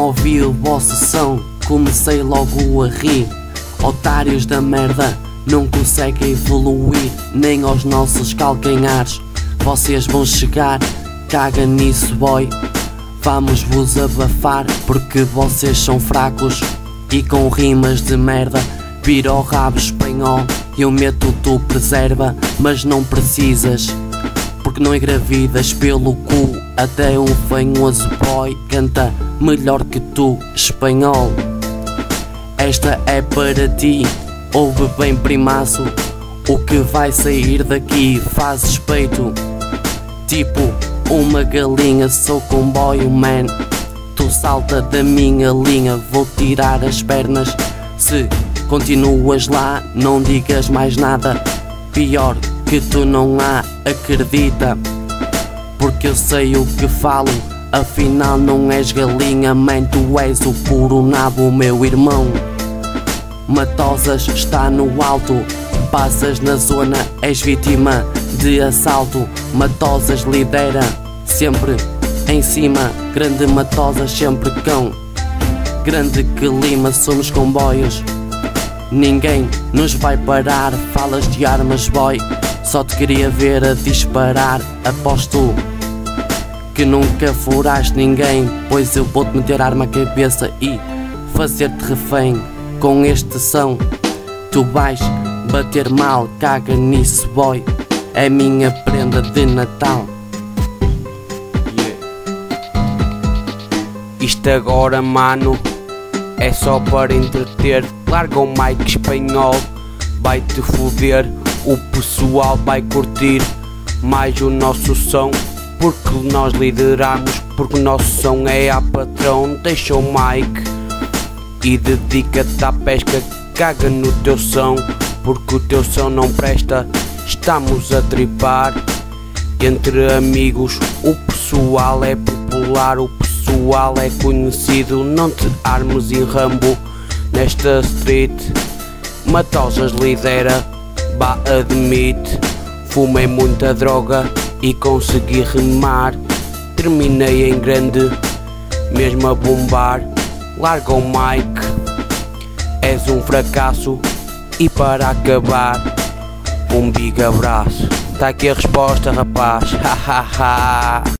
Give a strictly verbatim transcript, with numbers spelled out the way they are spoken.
ouvi o vosso som, comecei logo a rir. Otários da merda, não conseguem evoluir, nem aos nossos calcanhares vocês vão chegar. Caga nisso, boy, vamos vos abafar, porque vocês são fracos e com rimas de merda. Vira o rabo espanhol, eu meto tu preserva, mas não precisas, porque não engravidas pelo cu. Até um fanhoso boy canta melhor que tu, espanhol. Esta é para ti, ouve bem primaço, o que vai sair daqui fazes peito tipo uma galinha. Sou comboio man, tu salta da minha linha, vou tirar as pernas. Se continuas lá, não digas mais nada, pior que tu não há, acredita, porque eu sei o que falo. Afinal não és galinha, man, tu és o puro nabo, meu irmão. Matosas está no alto, passas na zona, és vítima de assalto. Matosas lidera, sempre em cima, grande Matosas sempre cão. Grande que lima, somos comboios, ninguém nos vai parar. Falas de armas, boy, só te queria ver a disparar. Aposto que nunca furaste ninguém, pois eu vou-te meter arma à cabeça e fazer-te refém. Com este som tu vais bater mal, caga nisso, boy, é minha prenda de Natal. Yeah. Isto agora, mano, é só para entreter. Larga o mic espanhol, vai-te foder. O pessoal vai curtir mais o nosso som, porque nós lideramos, porque o nosso som é a patrão. Deixa o mic e dedica-te à pesca, caga no teu som, porque o teu som não presta. Estamos a tripar entre amigos, o pessoal é popular, o pessoal é conhecido. Não te armes em Rambo nesta street, Matosas lidera, bah, admite. Fumei muita droga e consegui rimar, terminei em grande, mesmo a bombar. Larga o mic, és um fracasso. E para acabar, um big abraço. Tá aqui a resposta, rapaz. Ha ha ha.